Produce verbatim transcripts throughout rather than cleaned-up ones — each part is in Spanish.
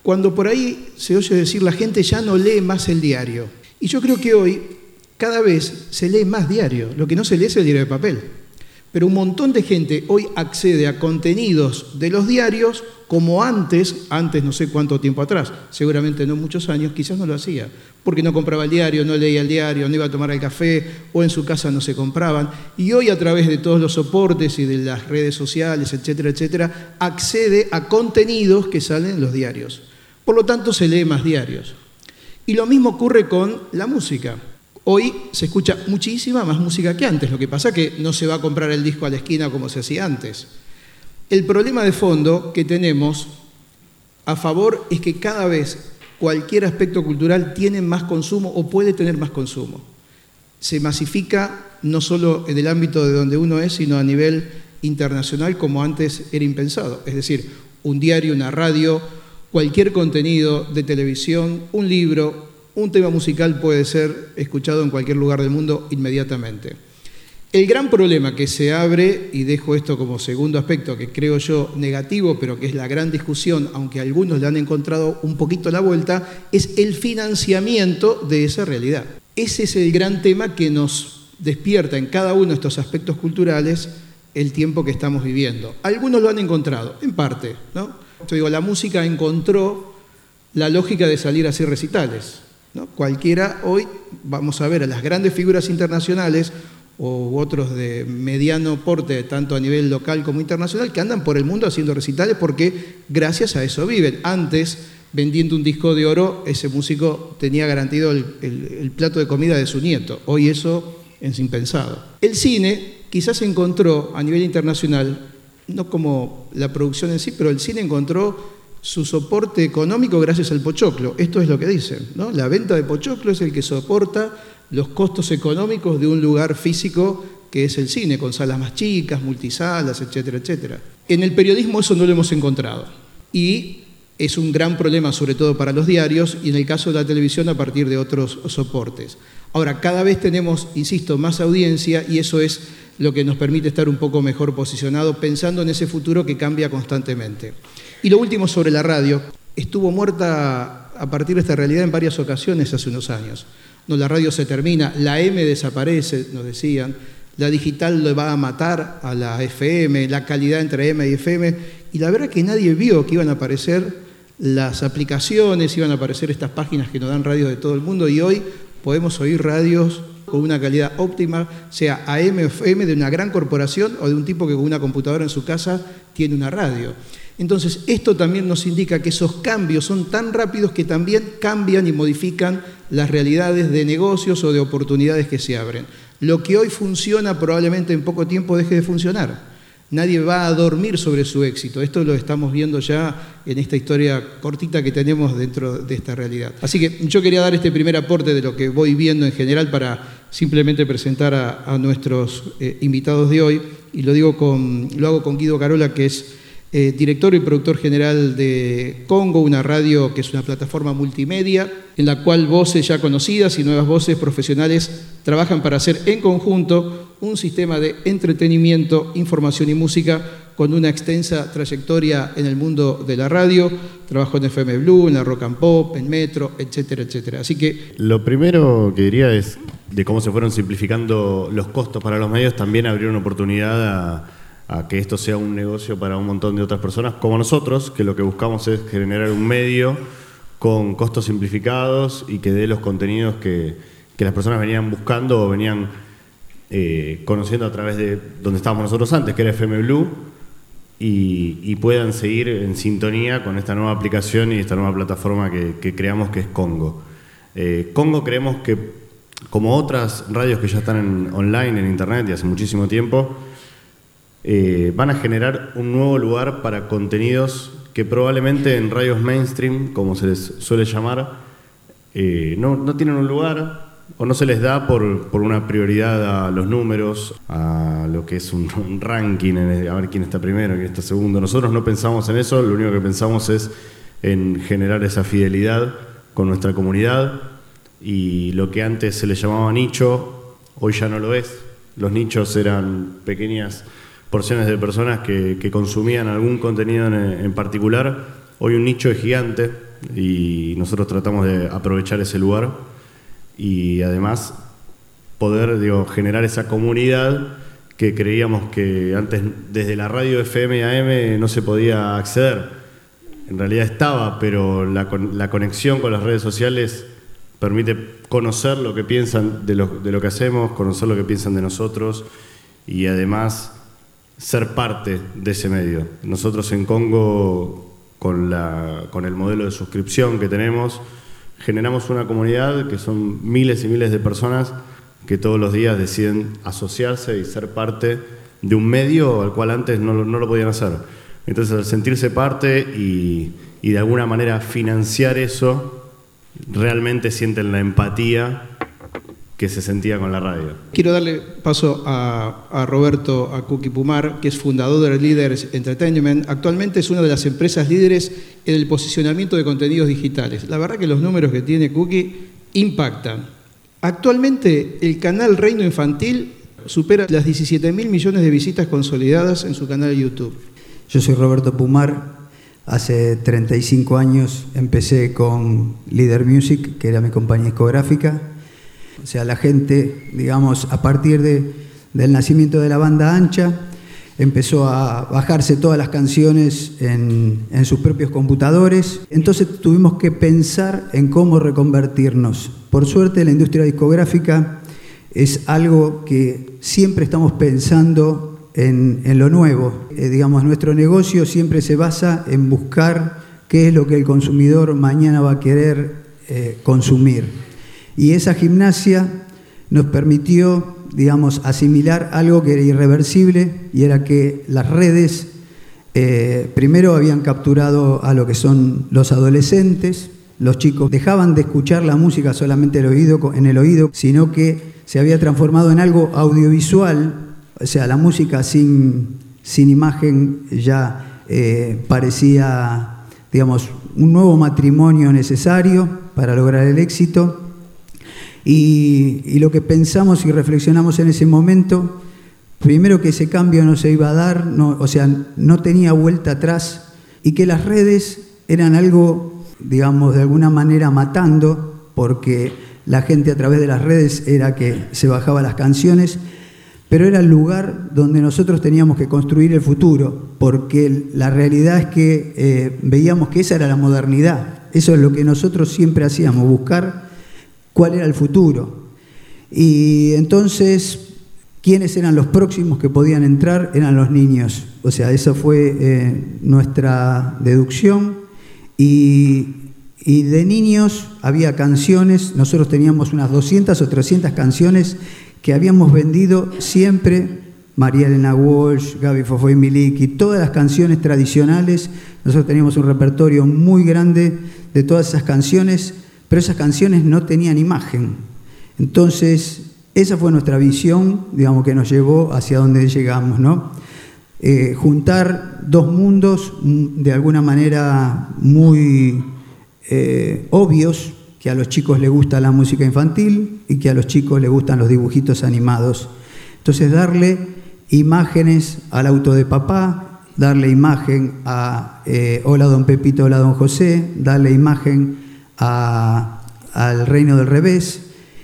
cuando por ahí se oye decir la gente ya no lee más el diario. Y yo creo que hoy cada vez se lee más diario, lo que no se lee es el diario de papel. Pero un montón de gente hoy accede a contenidos de los diarios como antes, antes no sé cuánto tiempo atrás, seguramente no muchos años, quizás no lo hacía, porque no compraba el diario, no leía el diario, no iba a tomar el café o en su casa no se compraban. Y hoy a través de todos los soportes y de las redes sociales, etcétera, etcétera, accede a contenidos que salen en los diarios. Por lo tanto, se lee más diarios. Y lo mismo ocurre con la música. Hoy se escucha muchísima más música que antes, lo que pasa es que no se va a comprar el disco a la esquina como se hacía antes. El problema de fondo que tenemos a favor es que cada vez cualquier aspecto cultural tiene más consumo o puede tener más consumo. Se masifica no solo en el ámbito de donde uno es, sino a nivel internacional como antes era impensado. Es decir, un diario, una radio, cualquier contenido de televisión, un libro, un tema musical puede ser escuchado en cualquier lugar del mundo inmediatamente. El gran problema que se abre, y dejo esto como segundo aspecto que creo yo negativo, pero que es la gran discusión, aunque algunos le han encontrado un poquito la vuelta, es el financiamiento de esa realidad. Ese es el gran tema que nos despierta en cada uno de estos aspectos culturales el tiempo que estamos viviendo. Algunos lo han encontrado, en parte, ¿no? Yo digo, la música encontró la lógica de salir a hacer recitales, ¿no? Cualquiera hoy, vamos a ver a las grandes figuras internacionales o otros de mediano porte, tanto a nivel local como internacional, que andan por el mundo haciendo recitales porque gracias a eso viven. Antes, vendiendo un disco de oro, ese músico tenía garantido el, el, el plato de comida de su nieto. Hoy eso es impensado. El cine quizás encontró a nivel internacional, no como la producción en sí, pero el cine encontró su soporte económico gracias al pochoclo. Esto es lo que dicen, ¿no? La venta de pochoclo es el que soporta los costos económicos de un lugar físico que es el cine, con salas más chicas, multisalas, etcétera, etcétera. En el periodismo eso no lo hemos encontrado. Y es un gran problema, sobre todo para los diarios, y en el caso de la televisión a partir de otros soportes. Ahora, cada vez tenemos, insisto, más audiencia y eso es lo que nos permite estar un poco mejor posicionado pensando en ese futuro que cambia constantemente. Y lo último sobre la radio, estuvo muerta a partir de esta realidad en varias ocasiones hace unos años. No, la radio se termina, la M desaparece, nos decían, la digital lo va a matar a la F M, la calidad entre M y F M, y la verdad que nadie vio que iban a aparecer las aplicaciones, iban a aparecer estas páginas que nos dan radios de todo el mundo, y hoy podemos oír radios con una calidad óptima, sea A M o F M de una gran corporación o de un tipo que con una computadora en su casa tiene una radio. Entonces, esto también nos indica que esos cambios son tan rápidos que también cambian y modifican las realidades de negocios o de oportunidades que se abren. Lo que hoy funciona probablemente en poco tiempo deje de funcionar. Nadie va a dormir sobre su éxito. Esto lo estamos viendo ya en esta historia cortita que tenemos dentro de esta realidad. Así que yo quería dar este primer aporte de lo que voy viendo en general para simplemente presentar a, a nuestros eh, invitados de hoy. Y lo, digo con, lo hago con Guido Carola, que es Eh, director y productor general de Congo, una radio que es una plataforma multimedia en la cual voces ya conocidas y nuevas voces profesionales trabajan para hacer en conjunto un sistema de entretenimiento, información y música con una extensa trayectoria en el mundo de la radio. Trabajó en F M Blue, en la Rock and Pop, en Metro, etcétera, etcétera. Así que lo primero que diría es de cómo se fueron simplificando los costos para los medios, también abrieron oportunidad a a que esto sea un negocio para un montón de otras personas como nosotros, que lo que buscamos es generar un medio con costos simplificados y que dé los contenidos que, que las personas venían buscando o venían eh, conociendo a través de donde estábamos nosotros antes, que era F M Blue, y, y puedan seguir en sintonía con esta nueva aplicación y esta nueva plataforma que, que creamos, que es Congo. Eh, Congo creemos que, como otras radios que ya están en, online, en internet y hace muchísimo tiempo, Eh, van a generar un nuevo lugar para contenidos que probablemente en radios mainstream, como se les suele llamar, eh, no, no tienen un lugar o no se les da por, por una prioridad a los números, a lo que es un, un ranking, a ver quién está primero, quién está segundo. Nosotros no pensamos en eso, lo único que pensamos es en generar esa fidelidad con nuestra comunidad, y lo que antes se le llamaba nicho, hoy ya no lo es. Los nichos eran pequeñas porciones de personas que, que consumían algún contenido en, en particular. Hoy un nicho es gigante y nosotros tratamos de aprovechar ese lugar y además poder, digo, generar esa comunidad que creíamos que antes desde la radio F M y A M no se podía acceder. En realidad estaba, pero la, la conexión con las redes sociales permite conocer lo que piensan de lo, de lo que hacemos, conocer lo que piensan de nosotros y además ser parte de ese medio. Nosotros en Congo, con, la, con el modelo de suscripción que tenemos, generamos una comunidad que son miles y miles de personas que todos los días deciden asociarse y ser parte de un medio al cual antes no, no lo podían hacer. Entonces, al sentirse parte y, y de alguna manera financiar eso, realmente sienten la empatía que se sentía con la radio. Quiero darle paso a, a Roberto a Cookie Pumar, que es fundador de Líderes Entertainment. Actualmente es una de las empresas líderes en el posicionamiento de contenidos digitales. La verdad que los números que tiene Cookie impactan. Actualmente el canal Reino Infantil supera las diecisiete mil millones de visitas consolidadas en su canal de YouTube. Yo soy Roberto Pumar. Hace treinta y cinco años empecé con Líder Music, que era mi compañía discográfica. O sea, la gente, digamos, a partir de, del nacimiento de la banda ancha, empezó a bajarse todas las canciones en, en sus propios computadores. Entonces tuvimos que pensar en cómo reconvertirnos. Por suerte, la industria discográfica es algo que siempre estamos pensando en, en lo nuevo. Eh, digamos, nuestro negocio siempre se basa en buscar qué es lo que el consumidor mañana va a querer eh, consumir. Y esa gimnasia nos permitió, digamos, asimilar algo que era irreversible, y era que las redes eh, primero habían capturado a lo que son los adolescentes. Los chicos dejaban de escuchar la música solamente en el oído, en el oído, sino que se había transformado en algo audiovisual. O sea, la música sin, sin imagen ya eh, parecía, digamos, un nuevo matrimonio necesario para lograr el éxito. Y, y lo que pensamos y reflexionamos en ese momento, primero que ese cambio no se iba a dar, no, o sea, no tenía vuelta atrás, y que las redes eran algo, digamos, de alguna manera matando, porque la gente a través de las redes era que se bajaba las canciones, pero era el lugar donde nosotros teníamos que construir el futuro, porque la realidad es que eh, veíamos que esa era la modernidad. Eso es lo que nosotros siempre hacíamos, buscar cuál era el futuro. Y entonces, ¿quiénes eran los próximos que podían entrar? Eran los niños. O sea, esa fue eh, nuestra deducción. Y, y de niños había canciones, nosotros teníamos unas doscientas o trescientas canciones que habíamos vendido siempre. María Elena Walsh, Gaby Fofoy Miliki, todas las canciones tradicionales. Nosotros teníamos un repertorio muy grande de todas esas canciones, pero esas canciones no tenían imagen. Entonces, esa fue nuestra visión, digamos, que nos llevó hacia donde llegamos, ¿no? Eh, juntar dos mundos de alguna manera muy eh, obvios, que a los chicos les gusta la música infantil y que a los chicos les gustan los dibujitos animados. Entonces, darle imágenes al auto de papá, darle imagen a eh, Hola Don Pepito, Hola Don José, darle imagen A, al Reino del Revés,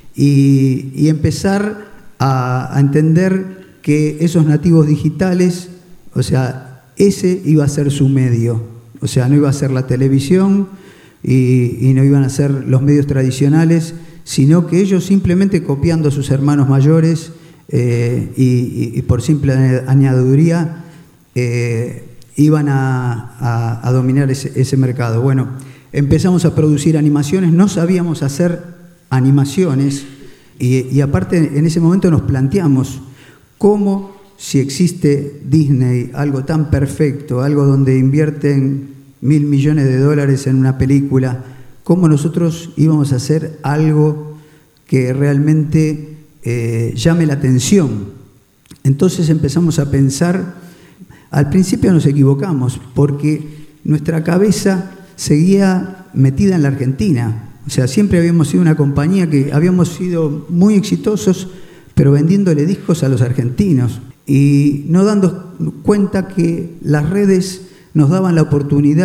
y, y empezar a, a entender que esos nativos digitales, o sea, ese iba a ser su medio. O sea, no iba a ser la televisión y, y no iban a ser los medios tradicionales, sino que ellos, simplemente copiando a sus hermanos mayores eh, y, y, y por simple añadiduría, eh, iban a, a, a dominar ese, ese mercado. Bueno, empezamos a producir animaciones, no sabíamos hacer animaciones, y, y aparte en ese momento nos planteamos cómo, si existe Disney, algo tan perfecto, algo donde invierten mil millones de dólares en una película, cómo nosotros íbamos a hacer algo que realmente eh, llame la atención. Entonces empezamos a pensar. Al principio nos equivocamos, porque nuestra cabeza seguía metida en la Argentina. O sea, siempre habíamos sido una compañía que habíamos sido muy exitosos, pero vendiéndole discos a los argentinos y no dando cuenta que las redes nos daban la oportunidad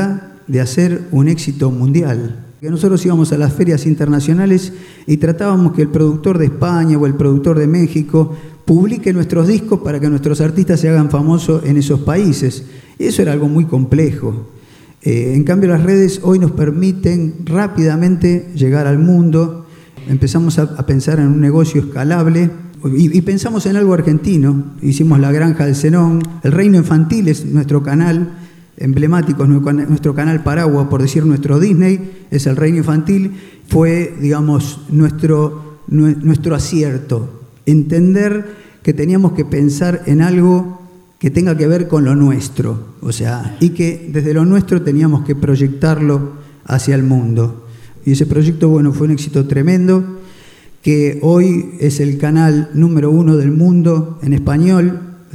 de hacer un éxito mundial. Nosotros íbamos a las ferias internacionales y tratábamos que el productor de España o el productor de México publique nuestros discos para que nuestros artistas se hagan famosos en esos países. Y eso era algo muy complejo. Eh, en cambio, las redes hoy nos permiten rápidamente llegar al mundo. Empezamos a, a pensar en un negocio escalable y, y pensamos en algo argentino. Hicimos La Granja del Zenón, El Reino Infantil es nuestro canal emblemático, nuestro canal paraguas, por decir nuestro Disney, es El Reino Infantil. Fue, digamos, nuestro, nuestro acierto. Entender que teníamos que pensar en algo que tenga que ver con lo nuestro, o sea, y que desde lo nuestro teníamos que proyectarlo hacia el mundo. Y ese proyecto, bueno, fue un éxito tremendo, que hoy es el canal número uno del mundo en español.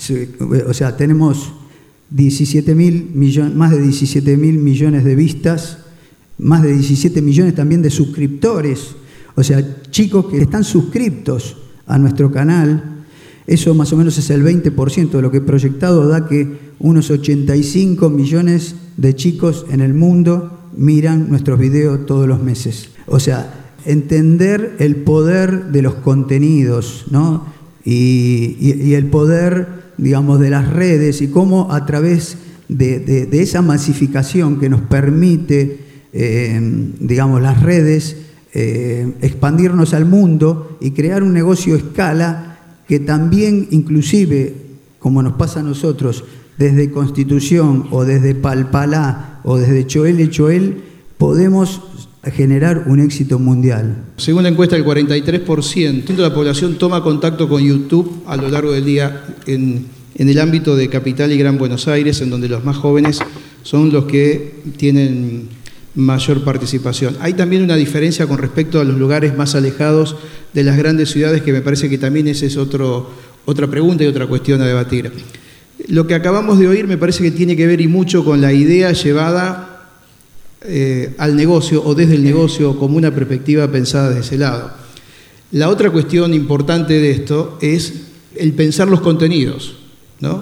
O sea, tenemos diecisiete mil millones, más de diecisiete mil millones de vistas, más de diecisiete millones también de suscriptores, o sea, chicos que están suscriptos a nuestro canal. Eso más o menos es el veinte por ciento de lo que he proyectado, da que unos ochenta y cinco millones de chicos en el mundo miran nuestros videos todos los meses. O sea, entender el poder de los contenidos, ¿no? Y, y, y el poder, digamos, de las redes y cómo a través de, de, de esa masificación que nos permite, eh, digamos, las redes, eh, expandirnos al mundo y crear un negocio a escala que también, inclusive, como nos pasa a nosotros, desde Constitución o desde Palpalá o desde Choel Choel, podemos generar un éxito mundial. Según la encuesta, el cuarenta y tres por ciento de la población toma contacto con YouTube a lo largo del día en, en el ámbito de Capital y Gran Buenos Aires, en donde los más jóvenes son los que tienen mayor participación. Hay también una diferencia con respecto a los lugares más alejados de las grandes ciudades, que me parece que también esa es otro, otra pregunta y otra cuestión a debatir. Lo que acabamos de oír me parece que tiene que ver y mucho con la idea llevada eh, al negocio o desde el negocio como una perspectiva pensada de ese lado. La otra cuestión importante de esto es el pensar los contenidos, ¿no?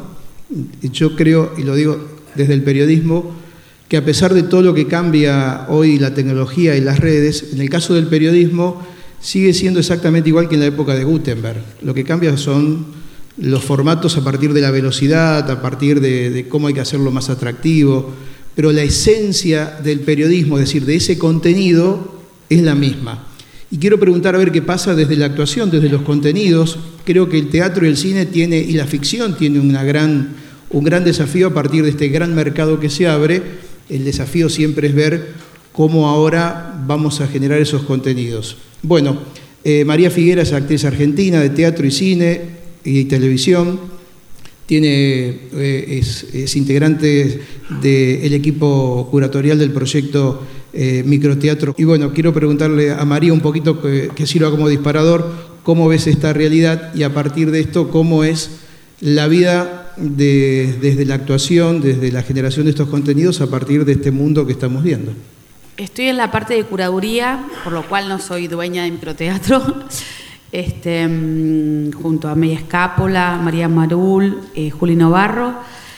Yo creo, y lo digo desde el periodismo, que a pesar de todo lo que cambia hoy la tecnología y las redes, en el caso del periodismo sigue siendo exactamente igual que en la época de Gutenberg. Lo que cambia son los formatos a partir de la velocidad, a partir de, de cómo hay que hacerlo más atractivo, pero la esencia del periodismo, es decir, de ese contenido, es la misma. Y quiero preguntar a ver qué pasa desde la actuación, desde los contenidos. Creo que el teatro y el cine tiene, y la ficción tiene una gran, un gran desafío a partir de este gran mercado que se abre. El desafío siempre es ver cómo ahora vamos a generar esos contenidos. Bueno, eh, María Figuera es actriz argentina de teatro y cine y televisión. Tiene, eh, es, es integrante del equipo curatorial del proyecto eh, Microteatro. Y bueno, quiero preguntarle a María un poquito, que, que sirva como disparador, cómo ves esta realidad y a partir de esto, cómo es la vida de, desde la actuación, desde la generación de estos contenidos a partir de este mundo que estamos viendo. Estoy en la parte de curaduría, por lo cual no soy dueña de Microteatro, este, junto a Media Escápola, María Marul, eh, Juli Novarro.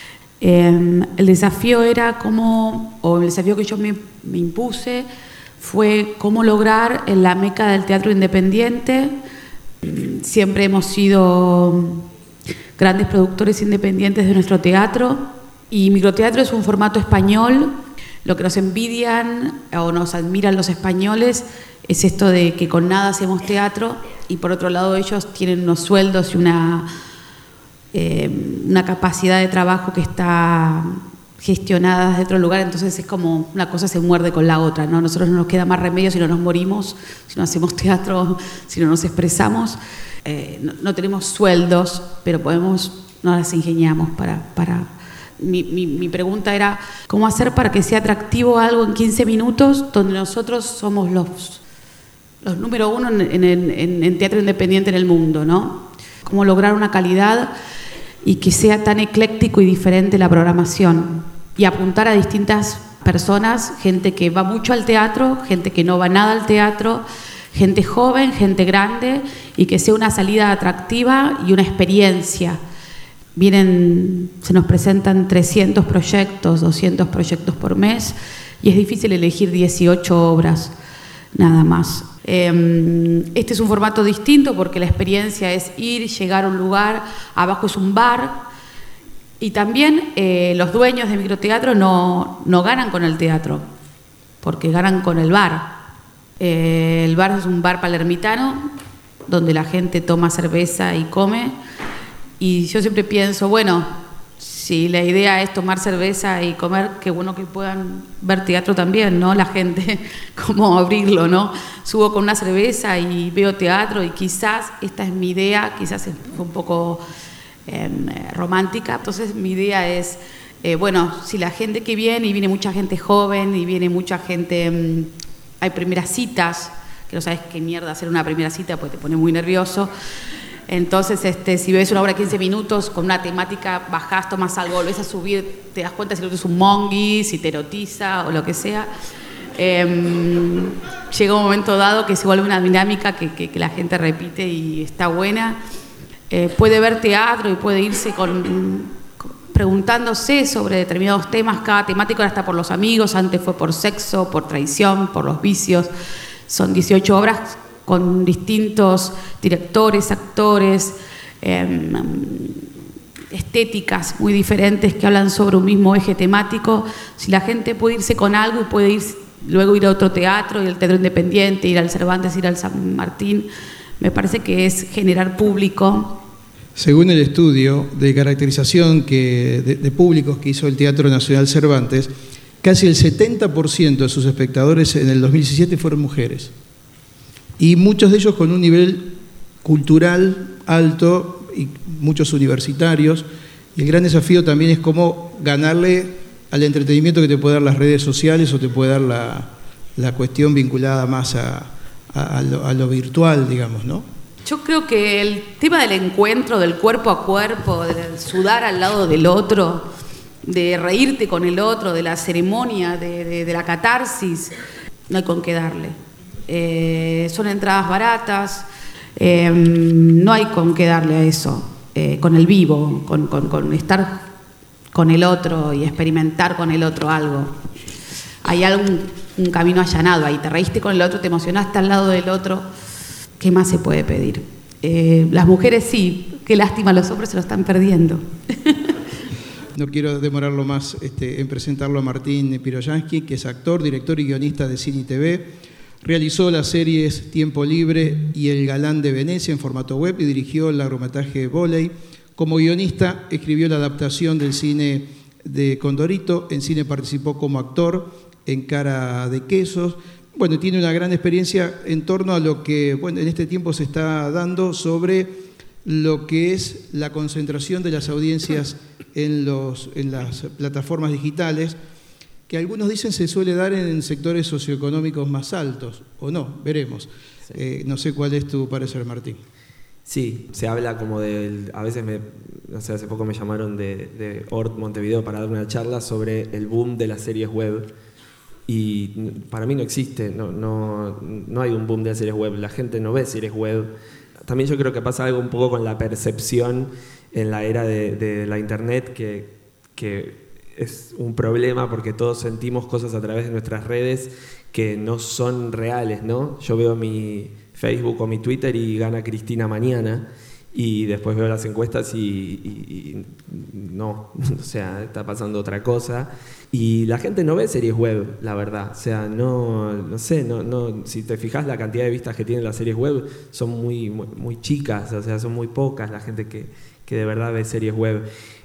Eh, el desafío era cómo, o el desafío que yo me, me impuse fue cómo lograr en la meca del teatro independiente. Siempre hemos sido grandes productores independientes de nuestro teatro, y Microteatro es un formato español. Lo que nos envidian o nos admiran los españoles es esto de que con nada hacemos teatro, y por otro lado ellos tienen unos sueldos y una, eh, una capacidad de trabajo que está gestionada desde otro lugar, entonces es como una cosa se muerde con la otra, ¿no? Nosotros no nos queda más remedio si no nos morimos, si no hacemos teatro, si no nos expresamos. Eh, no, no tenemos sueldos, pero podemos, nos las ingeniamos para... para mi, mi, mi pregunta era, ¿cómo hacer para que sea atractivo algo en quince minutos donde nosotros somos los, los número uno en, en, en, en teatro independiente en el mundo, ¿no? ¿Cómo lograr una calidad y que sea tan ecléctico y diferente la programación? Y apuntar a distintas personas, gente que va mucho al teatro, gente que no va nada al teatro, gente joven, gente grande, y que sea una salida atractiva y una experiencia. Vienen, se nos presentan trescientos proyectos, doscientos proyectos por mes, y es difícil elegir dieciocho obras nada más. Este es un formato distinto porque la experiencia es ir, llegar a un lugar, abajo es un bar, y también eh, los dueños de microteatro no, no ganan con el teatro, porque ganan con el bar. Eh, el bar es un bar palermitano donde la gente toma cerveza y come, y yo siempre pienso, bueno, si la idea es tomar cerveza y comer, qué bueno que puedan ver teatro también, ¿no? La gente, cómo abrirlo, ¿no? Subo con una cerveza y veo teatro, y quizás esta es mi idea, quizás es un poco eh, romántica. Entonces mi idea es, eh, bueno, si la gente que viene, y viene mucha gente joven, y viene mucha gente, mmm, hay primeras citas, que no sabes qué mierda hacer una primera cita, pues te pone muy nervioso. Entonces, este, si ves una obra de quince minutos con una temática, bajás, tomas algo, volvés a subir, te das cuenta si el otro es un mongi, si te erotiza o lo que sea. Eh, llega un momento dado que se vuelve una dinámica que, que, que la gente repite y está buena. Eh, puede ver teatro y puede irse con, con, preguntándose sobre determinados temas. Cada temática ahora está por los amigos, antes fue por sexo, por traición, por los vicios. Son dieciocho obras con distintos directores, actores, eh, estéticas muy diferentes que hablan sobre un mismo eje temático. Si la gente puede irse con algo y puede ir, luego ir a otro teatro, ir al Teatro Independiente, ir al Cervantes, ir al San Martín, me parece que es generar público. Según el estudio de caracterización que, de, de públicos que hizo el Teatro Nacional Cervantes, casi el setenta por ciento de sus espectadores en el dos mil diecisiete fueron mujeres. Y muchos de ellos con un nivel cultural alto, y muchos universitarios. Y el gran desafío también es cómo ganarle al entretenimiento que te puede dar las redes sociales o te puede dar la, la cuestión vinculada más a, a, a, lo, a lo virtual, digamos, ¿no? Yo creo que el tema del encuentro, del cuerpo a cuerpo, del sudar al lado del otro, de reírte con el otro, de la ceremonia, de, de, de la catarsis, no hay con qué darle. Eh, son entradas baratas, eh, no hay con qué darle a eso, eh, con el vivo, con, con, con estar con el otro y experimentar con el otro algo. Hay algún un camino allanado ahí, te reíste con el otro, te emocionaste al lado del otro, ¿qué más se puede pedir? Eh, las mujeres sí, qué lástima, los hombres se lo están perdiendo. No quiero demorarlo más este, en presentarlo a Martín Piroyansky, que es actor, director y guionista de cine y T V. Realizó las series Tiempo Libre y El Galán de Venecia en formato web y dirigió el largometraje Voley. Como guionista escribió la adaptación del cine de Condorito, en cine participó como actor en Cara de Quesos. Bueno, tiene una gran experiencia en torno a lo que bueno, en este tiempo se está dando sobre lo que es la concentración de las audiencias en, los, en las plataformas digitales, que algunos dicen se suele dar en sectores socioeconómicos más altos, o no, veremos. Sí. Eh, no sé cuál es tu parecer, Martín. Sí, se habla como del... A veces, me, no sé, hace poco me llamaron de, de O R T Montevideo para dar una charla sobre el boom de las series web. Y para mí no existe, no, no, no hay un boom de series web, la gente no ve series web. También yo creo que pasa algo un poco con la percepción en la era de, de la internet, que, que es un problema porque todos sentimos cosas a través de nuestras redes que no son reales, ¿no? Yo veo mi Facebook o mi Twitter y gana Cristina mañana, y después veo las encuestas y, y, y no, o sea, está pasando otra cosa. Y la gente no ve series web, la verdad. O sea, no, no sé, no, no, si te fijas la cantidad de vistas que tienen las series web son muy, muy, muy chicas, o sea, son muy pocas la gente que, que de verdad ve series web.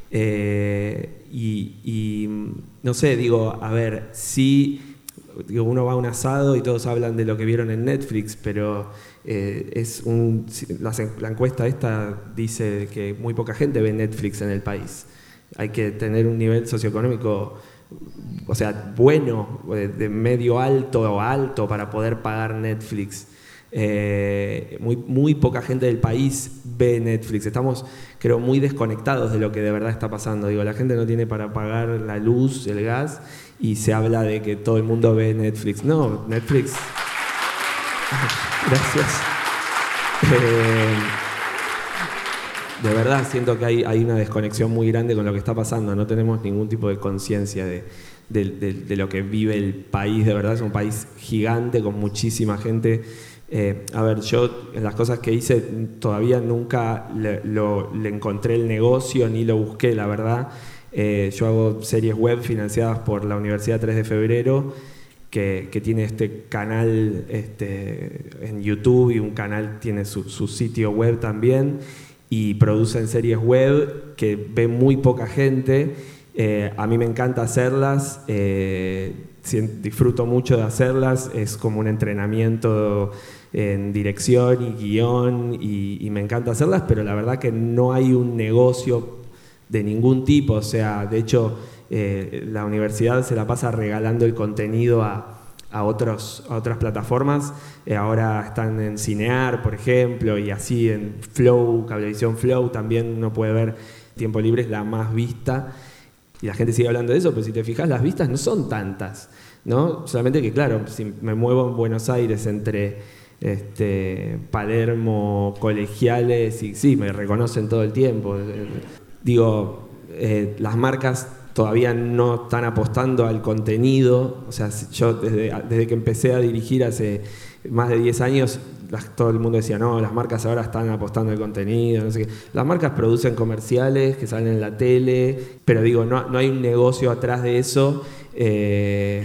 Eh, y, y no sé, digo, a ver, sí, digo, uno va a un asado y todos hablan de lo que vieron en Netflix, pero eh, es un, la, la encuesta esta dice que muy poca gente ve Netflix en el país. Hay que tener un nivel socioeconómico, o sea, bueno, de medio alto o alto para poder pagar Netflix. Eh, muy, muy poca gente del país ve Netflix. Estamos, creo, muy desconectados de lo que de verdad está pasando. Digo, la gente no tiene para pagar la luz, el gas, y se habla de que todo el mundo ve Netflix. No, Netflix... Gracias. Eh, de verdad siento que hay, hay una desconexión muy grande con lo que está pasando. No tenemos ningún tipo de conciencia de, de, de, de lo que vive el país, de verdad. Es un país gigante con muchísima gente. Eh, a ver, yo en las cosas que hice todavía nunca le, lo, le encontré el negocio ni lo busqué, la verdad. Eh, yo hago series web financiadas por la Universidad tres de febrero, que, que tiene este canal este, en YouTube, y un canal tiene su, su sitio web también, y producen series web que ve muy poca gente. Eh, a mí me encanta hacerlas, eh, disfruto mucho de hacerlas, es como un entrenamiento en dirección y guión, y, y me encanta hacerlas, pero la verdad que no hay un negocio de ningún tipo. O sea, de hecho, eh, la universidad se la pasa regalando el contenido a, a, otros, a otras plataformas. Eh, ahora están en Cinear, por ejemplo, y así en Flow, Cablevisión Flow, también uno puede ver Tiempo Libre, es la más vista. Y la gente sigue hablando de eso, pero si te fijas, las vistas no son tantas, ¿no? Solamente que, claro, si me muevo en Buenos Aires entre este, Palermo, Colegiales, y sí, me reconocen todo el tiempo. Digo, eh, las marcas todavía no están apostando al contenido. O sea, yo desde, desde que empecé a dirigir hace más de diez años, las, todo el mundo decía, no, las marcas ahora están apostando al contenido, no sé qué. Las marcas producen comerciales que salen en la tele, pero digo, no, no hay un negocio atrás de eso. Eh,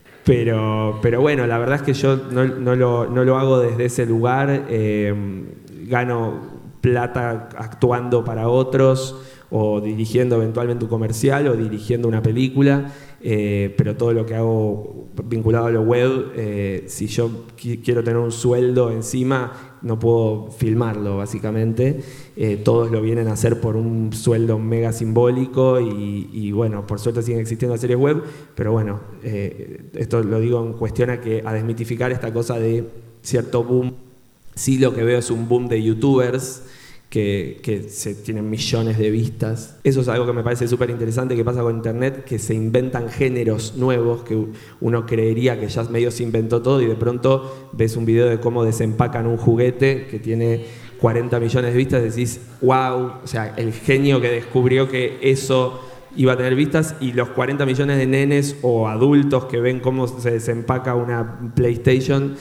pero, pero bueno, la verdad es que yo no, no, lo, no lo hago desde ese lugar. Eh, gano plata actuando para otros, o dirigiendo eventualmente un comercial, o dirigiendo una película, eh, pero todo lo que hago vinculado a lo web, eh, si yo qu- quiero tener un sueldo encima, no puedo filmarlo, básicamente. Eh, todos lo vienen a hacer por un sueldo mega simbólico, y, y bueno, por suerte siguen existiendo series web, pero bueno, eh, esto lo digo en cuestión a, que, a desmitificar esta cosa de cierto boom. Sí, lo que veo es un boom de youtubers que, que se tienen millones de vistas. Eso es algo que me parece súper interesante que pasa con internet, que se inventan géneros nuevos que uno creería que ya medio se inventó todo, y de pronto ves un video de cómo desempacan un juguete que tiene cuarenta millones de vistas y decís, wow, o sea, el genio que descubrió que eso iba a tener vistas, y los cuarenta millones de nenes o adultos que ven cómo se desempaca una PlayStation,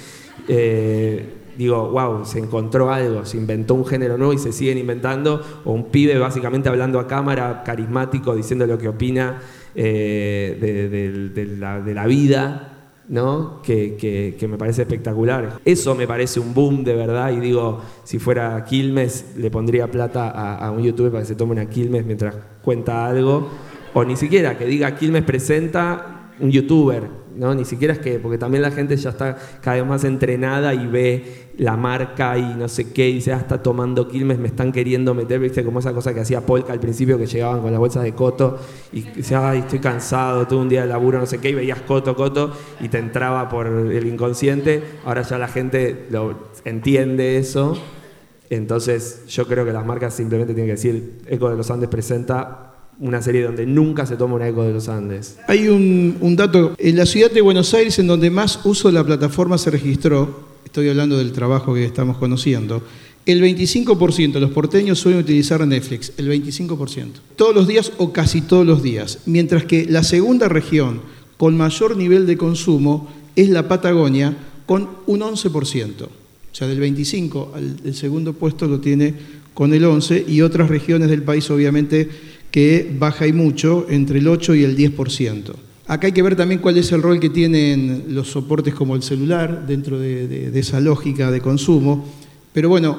eh, digo, wow, se encontró algo, se inventó un género nuevo y se siguen inventando, o un pibe básicamente hablando a cámara, carismático, diciendo lo que opina eh, de, de, de, la, de la vida, ¿no? Que, que, que me parece espectacular. Eso me parece un boom de verdad, y digo, si fuera Quilmes, le pondría plata a, a un youtuber para que se tome una Quilmes mientras cuenta algo, o ni siquiera que diga Quilmes presenta un youtuber, ¿no? Ni siquiera es que, porque también la gente ya está cada vez más entrenada y ve la marca y no sé qué, y dice, ah, está tomando Quilmes, me están queriendo meter, ¿viste? Como esa cosa que hacía Polka al principio, que llegaban con las bolsas de coto y decía, ay, estoy cansado, tuve un día de laburo, no sé qué, y veías coto, coto, y te entraba por el inconsciente. Ahora ya la gente lo entiende eso. Entonces yo creo que las marcas simplemente tienen que decir, Eco de los Andes presenta una serie donde nunca se toma una Eco de los Andes. Hay un, un dato, en la ciudad de Buenos Aires, en donde más uso de la plataforma se registró, estoy hablando del trabajo que estamos conociendo, el veinticinco por ciento de los porteños suelen utilizar Netflix, el veinticinco por ciento, todos los días o casi todos los días, mientras que la segunda región con mayor nivel de consumo es la Patagonia, con un once por ciento. O sea, del veinticinco al el segundo puesto lo tiene con el once, y otras regiones del país obviamente que baja y mucho, entre el ocho y el diez por ciento. Acá hay que ver también cuál es el rol que tienen los soportes como el celular dentro de, de, de esa lógica de consumo. Pero bueno,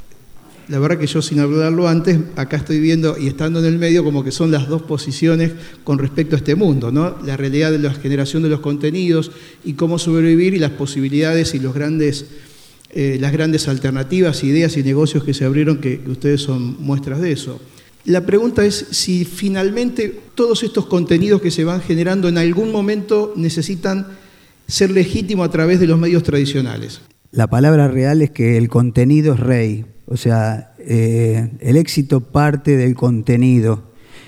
la verdad que yo, sin hablarlo antes, acá estoy viendo y estando en el medio como que son las dos posiciones con respecto a este mundo, ¿no? La realidad de la generación de los contenidos y cómo sobrevivir, y las posibilidades y los grandes, eh, las grandes alternativas, ideas y negocios que se abrieron, que, que ustedes son muestras de eso. La pregunta es si finalmente todos estos contenidos que se van generando en algún momento necesitan ser legítimos a través de los medios tradicionales. La palabra real es que el contenido es rey, o sea, eh, el éxito parte del contenido.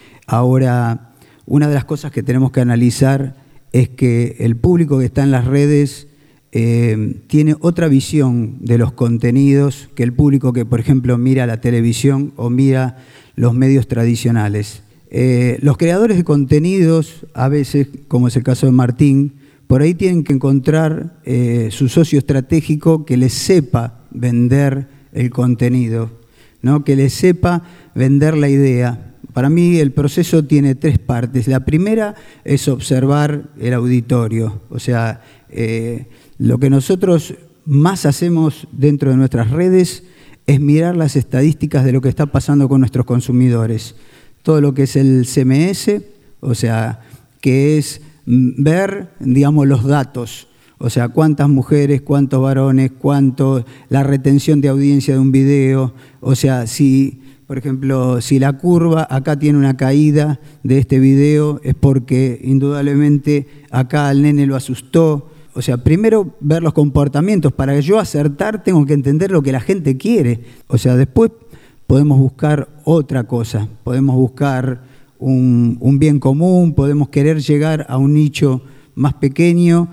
Ahora, una de las cosas que tenemos que analizar es que el público que está en las redes eh, tiene otra visión de los contenidos que el público que, por ejemplo, mira la televisión o mira los medios tradicionales. Eh, los creadores de contenidos, a veces, como es el caso de Martín, por ahí tienen que encontrar eh, su socio estratégico que les sepa vender el contenido, ¿no? Que les sepa vender la idea. Para mí el proceso tiene tres partes. La primera es observar el auditorio, o sea, eh, lo que nosotros más hacemos dentro de nuestras redes es mirar las estadísticas de lo que está pasando con nuestros consumidores. Todo lo que es el C M S, o sea, que es ver, digamos, los datos, o sea, cuántas mujeres, cuántos varones, cuánto, la retención de audiencia de un video, o sea, si, por ejemplo, si la curva acá tiene una caída de este video es porque indudablemente acá al nene lo asustó. O sea, primero ver los comportamientos. Para yo acertar tengo que entender lo que la gente quiere. O sea, después podemos buscar otra cosa, podemos buscar un, un bien común, podemos querer llegar a un nicho más pequeño.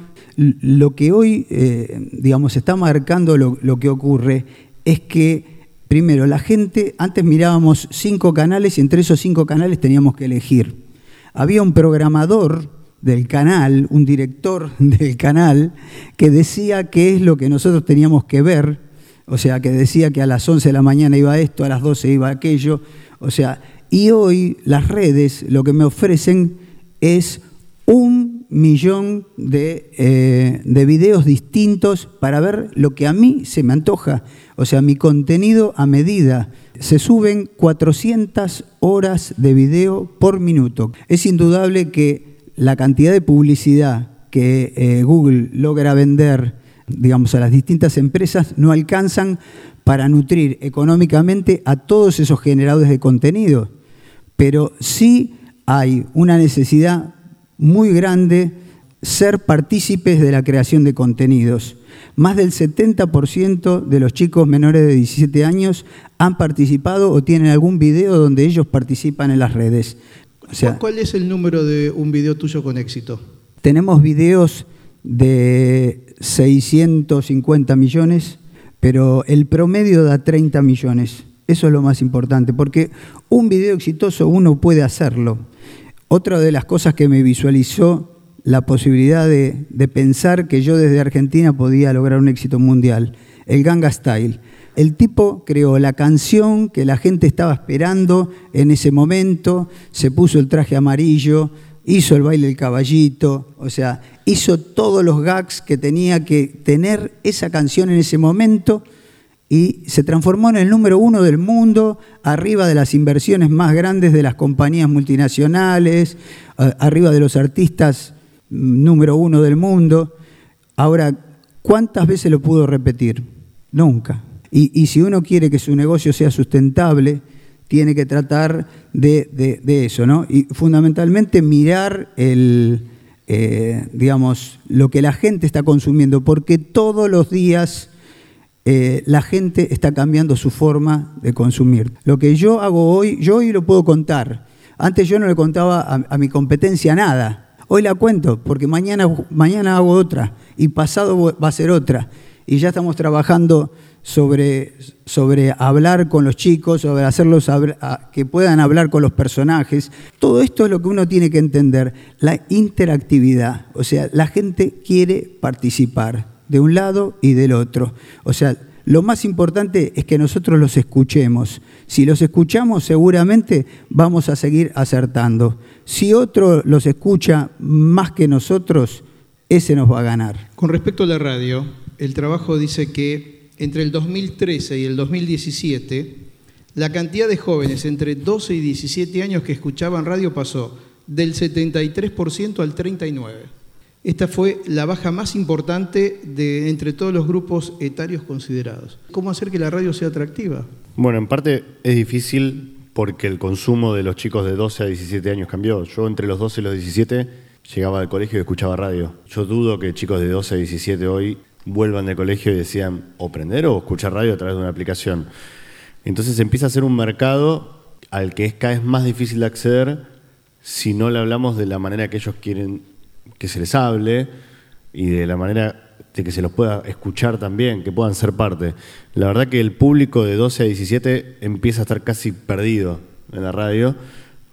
Lo que hoy, eh, digamos, está marcando lo, lo que ocurre es que, primero, la gente, antes mirábamos cinco canales y entre esos cinco canales teníamos que elegir. Había un programador del canal, un director del canal, que decía qué es lo que nosotros teníamos que ver. O sea, que decía que a las once de la mañana iba esto, a las doce iba aquello. O sea, y hoy las redes lo que me ofrecen es un millón de, eh, de videos distintos para ver lo que a mí se me antoja. O sea, mi contenido a medida. Se suben cuatrocientas horas de video por minuto. Es indudable que la cantidad de publicidad que eh, Google logra vender, digamos, a las distintas empresas no alcanzan para nutrir económicamente a todos esos generadores de contenido, pero sí hay una necesidad muy grande ser partícipes de la creación de contenidos. Más del setenta por ciento de los chicos menores de diecisiete años han participado o tienen algún video donde ellos participan en las redes. O sea, ¿cuál es el número de un video tuyo con éxito? Tenemos videos de seiscientos cincuenta millones, pero el promedio da treinta millones. Eso es lo más importante, porque un video exitoso uno puede hacerlo. Otra de las cosas que me visualizó la posibilidad de, de pensar que yo desde Argentina podía lograr un éxito mundial, el Gangnam Style. El tipo creó la canción que la gente estaba esperando en ese momento, se puso el traje amarillo, hizo el baile del caballito, o sea, hizo todos los gags que tenía que tener esa canción en ese momento y se transformó en el número uno del mundo, arriba de las inversiones más grandes de las compañías multinacionales, arriba de los artistas número uno del mundo. Ahora, ¿cuántas veces lo pudo repetir? Nunca. Y, y si uno quiere que su negocio sea sustentable, tiene que tratar de, de, de eso, ¿no? Y fundamentalmente mirar el, eh, digamos, lo que la gente está consumiendo, porque todos los días eh, la gente está cambiando su forma de consumir. Lo que yo hago hoy, yo hoy lo puedo contar. Antes yo no le contaba a, a mi competencia nada. Hoy la cuento, porque mañana, mañana hago otra y pasado va a ser otra. Y ya estamos trabajando sobre, sobre hablar con los chicos, sobre hacerlos a, que puedan hablar con los personajes. Todo esto es lo que uno tiene que entender, la interactividad. O sea, la gente quiere participar de un lado y del otro. O sea, lo más importante es que nosotros los escuchemos. Si los escuchamos, seguramente vamos a seguir acertando. Si otro los escucha más que nosotros, ese nos va a ganar. Con respecto a la radio, el trabajo dice que entre el dos mil trece y el dos mil diecisiete, la cantidad de jóvenes entre doce y diecisiete años que escuchaban radio pasó del setenta y tres por ciento al treinta y nueve por ciento. Esta fue la baja más importante de entre todos los grupos etarios considerados. ¿Cómo hacer que la radio sea atractiva? Bueno, en parte es difícil porque el consumo de los chicos de doce a diecisiete años cambió. Yo entre los doce y los diecisiete llegaba al colegio y escuchaba radio. Yo dudo que chicos de doce a diecisiete hoy vuelvan del colegio y decían o prender o escuchar radio a través de una aplicación. Entonces empieza a ser un mercado al que es cada vez más difícil de acceder si no le hablamos de la manera que ellos quieren que se les hable y de la manera de que se los pueda escuchar también, que puedan ser parte. La verdad que el público de doce a diecisiete empieza a estar casi perdido en la radio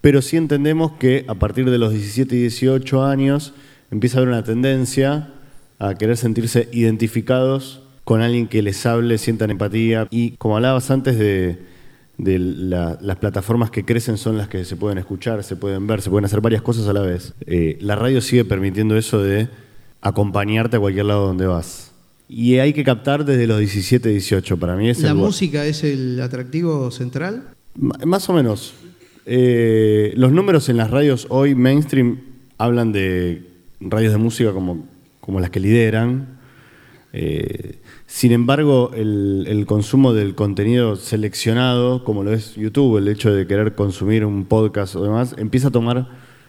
pero sí entendemos que a partir de los diecisiete y dieciocho años empieza a haber una tendencia a querer sentirse identificados con alguien que les hable, sientan empatía. Y como hablabas antes de, de la, las plataformas que crecen son las que se pueden escuchar, se pueden ver, se pueden hacer varias cosas a la vez. Eh, la radio sigue permitiendo eso de acompañarte a cualquier lado donde vas. Y hay que captar desde los diecisiete, dieciocho. Para mí es ¿La el música es el atractivo central? M- más o menos. Eh, los números en las radios hoy mainstream hablan de radios de música como, como las que lideran. Eh, sin embargo, el, el consumo del contenido seleccionado, como lo es YouTube, el hecho de querer consumir un podcast o demás, empieza a tomar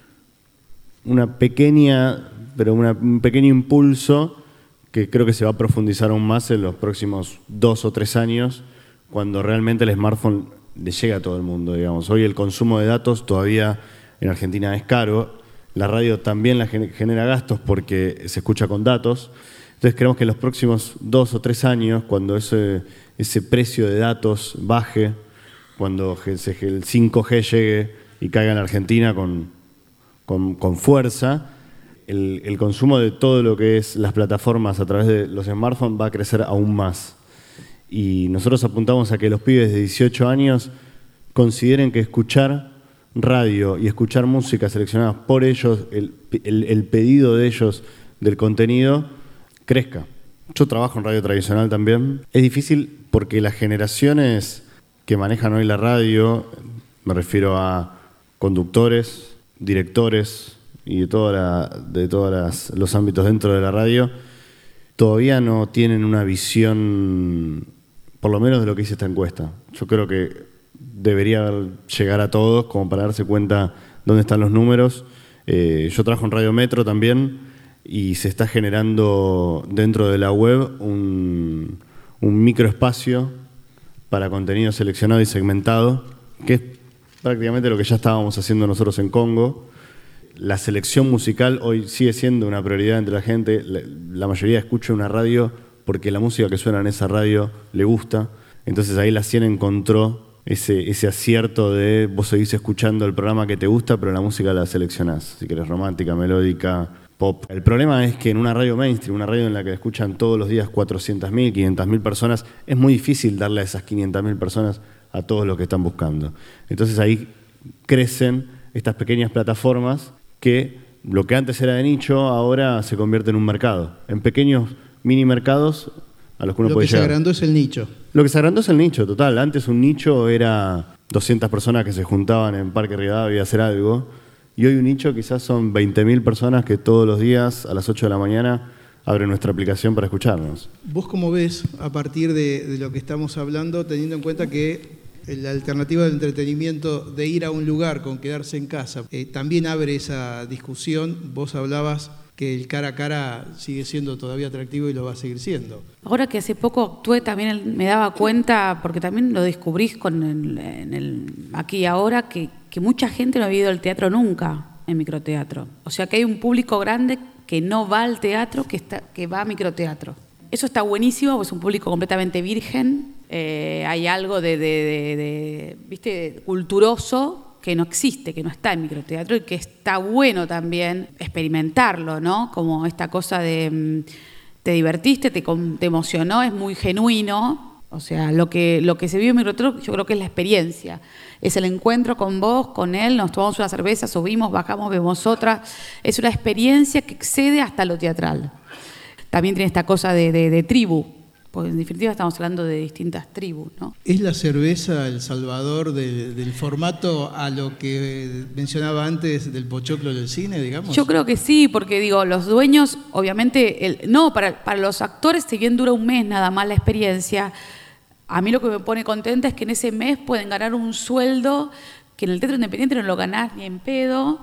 una pequeña, pero una, un pequeño impulso que creo que se va a profundizar aún más en los próximos dos o tres años, cuando realmente el smartphone le llega a todo el mundo, digamos. Hoy el consumo de datos todavía en Argentina es caro, la radio también la genera gastos porque se escucha con datos. Entonces creemos que en los próximos dos o tres años, cuando ese, ese precio de datos baje, cuando el cinco G llegue y caiga en la Argentina con, con, con fuerza, el, el consumo de todo lo que es las plataformas a través de los smartphones va a crecer aún más. Y nosotros apuntamos a que los pibes de dieciocho años consideren que escuchar radio y escuchar música seleccionada por ellos, el, el, el pedido de ellos del contenido, crezca. Yo trabajo en radio tradicional también. Es difícil porque las generaciones que manejan hoy la radio, me refiero a conductores, directores y de todos de todas los ámbitos dentro de la radio, todavía no tienen una visión, por lo menos de lo que dice esta encuesta. Yo creo que debería llegar a todos como para darse cuenta dónde están los números. Eh, yo trabajo en Radio Metro también, y se está generando dentro de la web un, un microespacio para contenido seleccionado y segmentado, que es prácticamente lo que ya estábamos haciendo nosotros en Congo. La selección musical hoy sigue siendo una prioridad entre la gente. La, la mayoría escucha una radio porque la música que suena en esa radio le gusta. Entonces ahí la Cien encontró ese, ese acierto de vos seguís escuchando el programa que te gusta, pero la música la seleccionás. Si querés romántica, melódica, pop. El problema es que en una radio mainstream, una radio en la que escuchan todos los días cuatrocientas mil, quinientas mil personas, es muy difícil darle a esas quinientas mil personas a todos los que están buscando. Entonces ahí crecen estas pequeñas plataformas que lo que antes era de nicho ahora se convierte en un mercado, en pequeños mini mercados a los que uno lo puede que llegar. se agrandó es el nicho. Lo que se agrandó es el nicho, total. Antes un nicho era doscientas personas que se juntaban en Parque Rivadavia a hacer algo. Y hoy un nicho quizás son veinte mil personas que todos los días a las ocho de la mañana abren nuestra aplicación para escucharnos. ¿Vos cómo ves a partir de, de lo que estamos hablando, teniendo en cuenta que la alternativa del entretenimiento de ir a un lugar con quedarse en casa eh, también abre esa discusión? Vos hablabas que el cara a cara sigue siendo todavía atractivo y lo va a seguir siendo. Ahora que hace poco actué, también me daba cuenta, porque también lo descubrís con el, en el aquí y ahora, que, que mucha gente no ha ido al teatro nunca, en microteatro. O sea que hay un público grande que no va al teatro, que, está, que va a microteatro. Eso está buenísimo, porque es un público completamente virgen. Eh, hay algo de, de, de, de, ¿viste? culturoso que no existe, que no está en microteatro y que está bueno también experimentarlo, ¿no? Como esta cosa de te divertiste, te, te emocionó, es muy genuino. O sea, lo que, lo que se vive en microteatro yo creo que es la experiencia. Es el encuentro con vos, con él, nos tomamos una cerveza, subimos, bajamos, vemos otra. Es una experiencia que excede hasta lo teatral. También tiene esta cosa de, de, de tribu, porque en definitiva estamos hablando de distintas tribus, ¿no? ¿Es la cerveza el salvador de, del formato a lo que mencionaba antes del pochoclo del cine, digamos? Yo creo que sí, porque digo, los dueños, obviamente, el, no, para, para los actores, si bien dura un mes nada más la experiencia, a mí lo que me pone contenta es que en ese mes pueden ganar un sueldo que en el teatro independiente no lo ganás ni en pedo,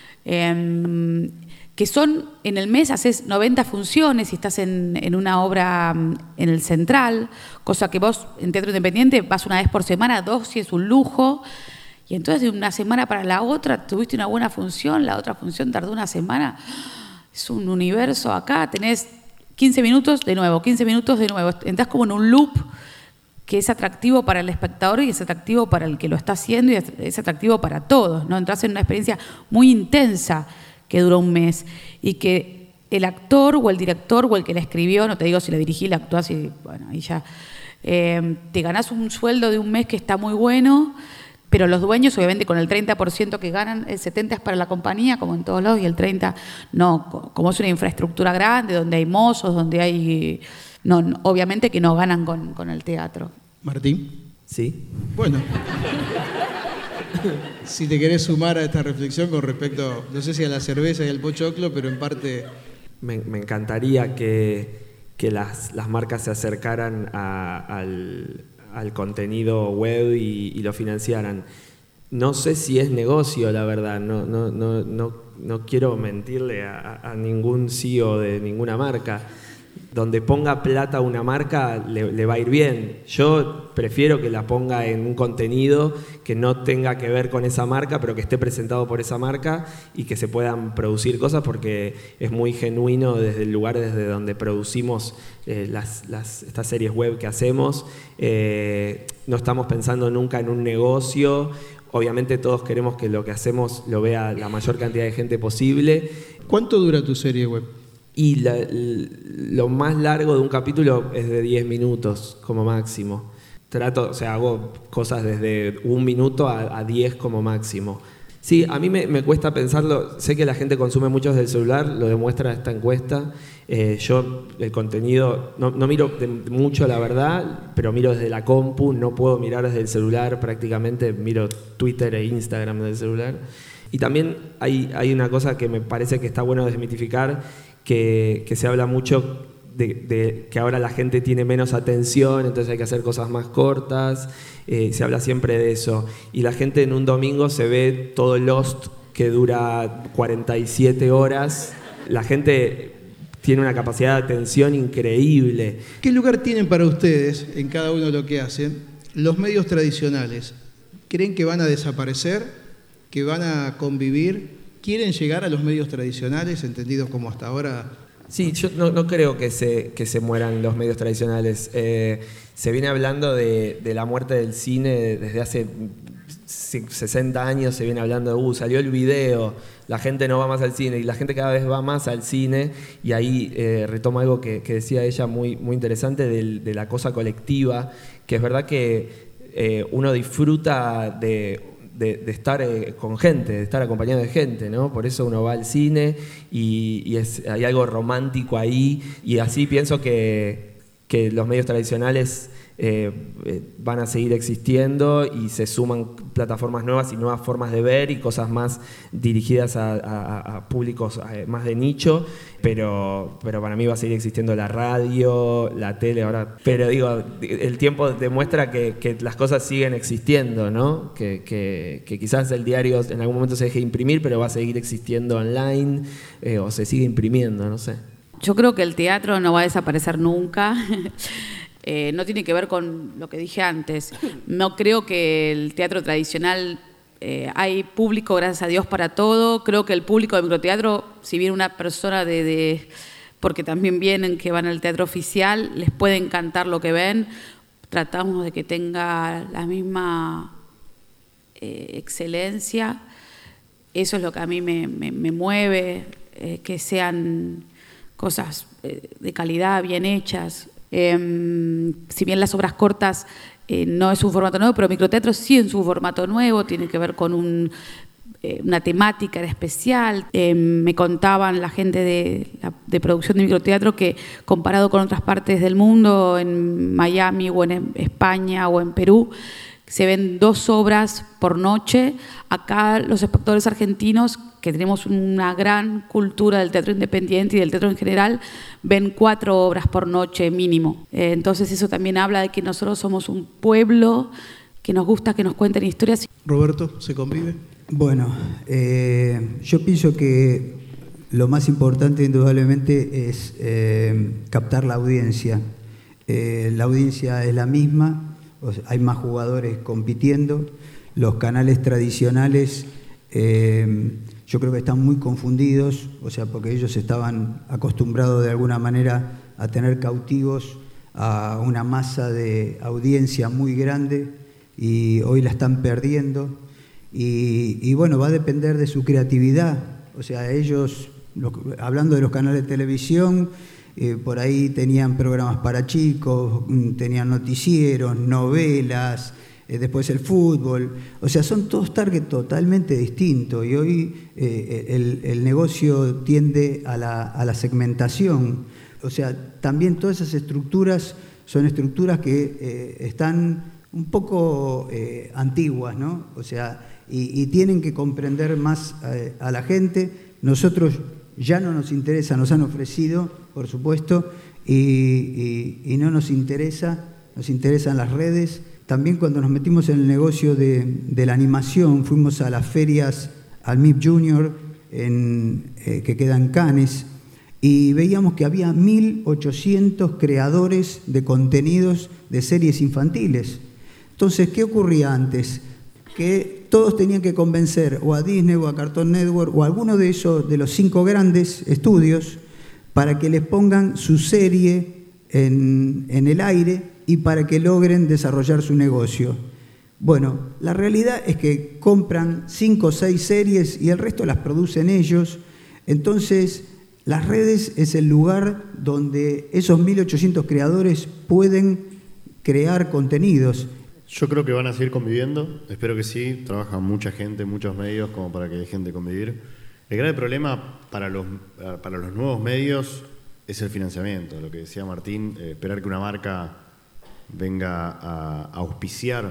eh, que son, en el mes haces noventa funciones y estás en, en una obra en el Central, cosa que vos en teatro independiente vas una vez por semana, dos si es un lujo, y entonces de una semana para la otra tuviste una buena función, la otra función tardó una semana, es un universo acá, tenés quince minutos de nuevo, quince minutos de nuevo, entras como en un loop que es atractivo para el espectador y es atractivo para el que lo está haciendo y es atractivo para todos, ¿no? Entras en una experiencia muy intensa que dura un mes y que el actor o el director o el que la escribió, no te digo si la dirigí, la actuás y bueno, ahí ya, eh, te ganás un sueldo de un mes que está muy bueno, pero los dueños obviamente con el treinta por ciento que ganan, el setenta por ciento es para la compañía, como en todos lados, y el treinta por ciento no, como es una infraestructura grande, donde hay mozos, donde hay... No, no, obviamente que no ganan con, con el teatro. Martín. Sí. Bueno. Si te querés sumar a esta reflexión con respecto, no sé si a la cerveza y al pochoclo, pero en parte... Me, me encantaría que, que las, las marcas se acercaran a, al, al contenido web y, y lo financiaran. No sé si es negocio, la verdad. No, no, no, no, no quiero mentirle a, a ningún C E O de ninguna marca. Donde ponga plata una marca le, le va a ir bien. Yo prefiero que la ponga en un contenido que no tenga que ver con esa marca, pero que esté presentado por esa marca y que se puedan producir cosas, porque es muy genuino desde el lugar desde donde producimos eh, las, las, estas series web que hacemos. Eh, no estamos pensando nunca en un negocio. Obviamente todos queremos que lo que hacemos lo vea la mayor cantidad de gente posible. ¿Cuánto dura tu serie web? Y la, lo más largo de un capítulo es de diez minutos como máximo. Trato, o sea, hago cosas desde un minuto a, a diez como máximo. Sí, a mí me, me cuesta pensarlo. Sé que la gente consume mucho desde el celular, lo demuestra esta encuesta. Eh, yo el contenido, no, no miro de mucho la verdad, pero miro desde la compu, no puedo mirar desde el celular prácticamente, miro Twitter e Instagram desde el celular. Y también hay, hay una cosa que me parece que está bueno desmitificar, Que, que se habla mucho de, de que ahora la gente tiene menos atención, entonces hay que hacer cosas más cortas, eh, se habla siempre de eso. Y la gente en un domingo se ve todo Lost, que dura cuarenta y siete horas. La gente tiene una capacidad de atención increíble. ¿Qué lugar tienen para ustedes en cada uno de lo que hacen los medios tradicionales? ¿Creen que van a desaparecer? ¿Que van a convivir? ¿Quieren llegar a los medios tradicionales, entendidos como hasta ahora? Sí, yo no, no creo que se, que se mueran los medios tradicionales. Eh, se viene hablando de, de la muerte del cine desde hace sesenta años, se viene hablando de, uh, salió el video, la gente no va más al cine, y la gente cada vez va más al cine, y ahí eh, retomo algo que, que decía ella muy, muy interesante de, de la cosa colectiva, que es verdad que eh, uno disfruta de... De, de estar eh, con gente, de estar acompañado de gente, ¿no? Por eso uno va al cine y, y es, hay algo romántico ahí, y así pienso que, que los medios tradicionales eh, eh, van a seguir existiendo y se suman plataformas nuevas y nuevas formas de ver y cosas más dirigidas a, a, a públicos eh, más de nicho, pero, pero para mí va a seguir existiendo la radio, la tele ahora. Pero digo, el tiempo demuestra que, que las cosas siguen existiendo, ¿no? Que, que, que quizás el diario en algún momento se deje de imprimir, pero va a seguir existiendo online eh, o se sigue imprimiendo, no sé. Yo creo que el teatro no va a desaparecer nunca. Eh, no tiene que ver con lo que dije antes. No creo que el teatro tradicional, eh, hay público, gracias a Dios, para todo. Creo que el público de microteatro, si viene una persona de, de... porque también vienen que van al teatro oficial, les puede encantar lo que ven. Tratamos de que tenga la misma eh, excelencia. Eso es lo que a mí me, me, me mueve, eh, que sean cosas eh, de calidad, bien hechas. Eh, si bien las obras cortas eh, no es un formato nuevo, pero microteatro sí es un formato nuevo, tiene que ver con un, eh, una temática en especial. Eh, me contaban la gente de, de producción de microteatro que comparado con otras partes del mundo, en Miami o en España o en Perú, se ven dos obras por noche. Acá los espectadores argentinos, que tenemos una gran cultura del teatro independiente y del teatro en general, ven cuatro obras por noche mínimo. Eh, entonces eso también habla de que nosotros somos un pueblo que nos gusta que nos cuenten historias. Roberto, ¿se convive? Bueno, eh, yo pienso que lo más importante indudablemente es eh, captar la audiencia. Eh, la audiencia es la misma. O sea, hay más jugadores compitiendo. Los canales tradicionales eh, yo creo que están muy confundidos, o sea, porque ellos estaban acostumbrados de alguna manera a tener cautivos a una masa de audiencia muy grande y hoy la están perdiendo. Y, y bueno, va a depender de su creatividad. O sea, ellos, lo, hablando de los canales de televisión, eh, por ahí tenían programas para chicos, tenían noticieros, novelas, eh, después el fútbol. O sea, son todos targets totalmente distintos y hoy eh, el, el negocio tiende a la, a la segmentación. O sea, también todas esas estructuras son estructuras que eh, están un poco eh, antiguas, ¿no? O sea, y, y tienen que comprender más eh, a la gente. Nosotros ya no nos interesa, nos han ofrecido, por supuesto, y, y, y no nos interesa, nos interesan las redes. También cuando nos metimos en el negocio de, de la animación, fuimos a las ferias, al M I P Junior, en, eh, que queda en Cannes, y veíamos que había mil ochocientos creadores de contenidos de series infantiles. Entonces, ¿qué ocurría antes? Que todos tenían que convencer o a Disney o a Cartoon Network o a alguno de esos, de los cinco grandes estudios, para que les pongan su serie en, en el aire y para que logren desarrollar su negocio. Bueno, la realidad es que compran cinco o seis series y el resto las producen ellos. Entonces, las redes es el lugar donde esos mil ochocientos creadores pueden crear contenidos. Yo creo que van a seguir conviviendo, espero que sí, trabaja mucha gente, muchos medios como para que dejen de convivir. El grave problema para los, para los nuevos medios es el financiamiento, lo que decía Martín, eh, esperar que una marca venga a, a auspiciar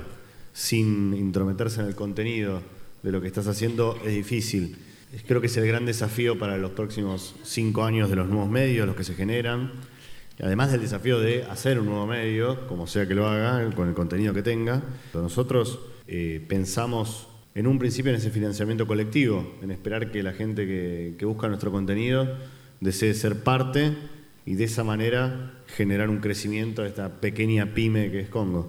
sin intrometerse en el contenido de lo que estás haciendo es difícil. Creo que es el gran desafío para los próximos cinco años de los nuevos medios, los que se generan. Además del desafío de hacer un nuevo medio, como sea que lo haga, con el contenido que tenga. Nosotros eh, pensamos en un principio en ese financiamiento colectivo, en esperar que la gente que, que busca nuestro contenido desee ser parte y de esa manera generar un crecimiento de esta pequeña pyme que es Congo.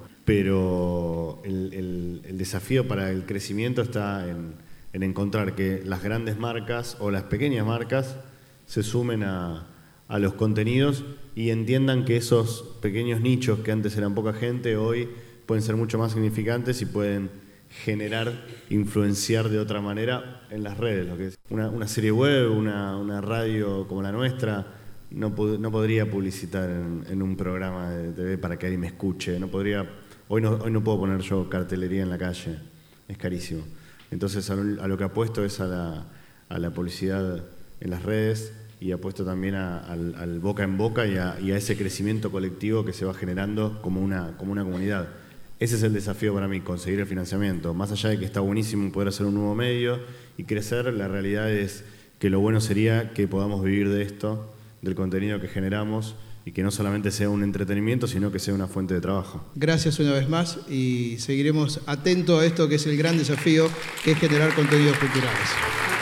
Pero el, el, el desafío para el crecimiento está en, en encontrar que las grandes marcas o las pequeñas marcas se sumen a, a los contenidos y entiendan que esos pequeños nichos que antes eran poca gente, hoy pueden ser mucho más significantes y pueden generar, influenciar de otra manera en las redes. Lo que es una, una serie web, una, una radio como la nuestra, no, pod- no podría publicitar en, en un programa de T V para que alguien me escuche. No podría, hoy, no, hoy no puedo poner yo cartelería en la calle, es carísimo. Entonces a lo, a lo que apuesto es a la, a la publicidad en las redes, y apuesto también a, al, al boca en boca y a, y a ese crecimiento colectivo que se va generando como una, como una comunidad. Ese es el desafío para mí, conseguir el financiamiento. Más allá de que está buenísimo poder hacer un nuevo medio y crecer, la realidad es que lo bueno sería que podamos vivir de esto, del contenido que generamos, y que no solamente sea un entretenimiento, sino que sea una fuente de trabajo. Gracias una vez más y seguiremos atentos a esto que es el gran desafío, que es generar contenidos culturales.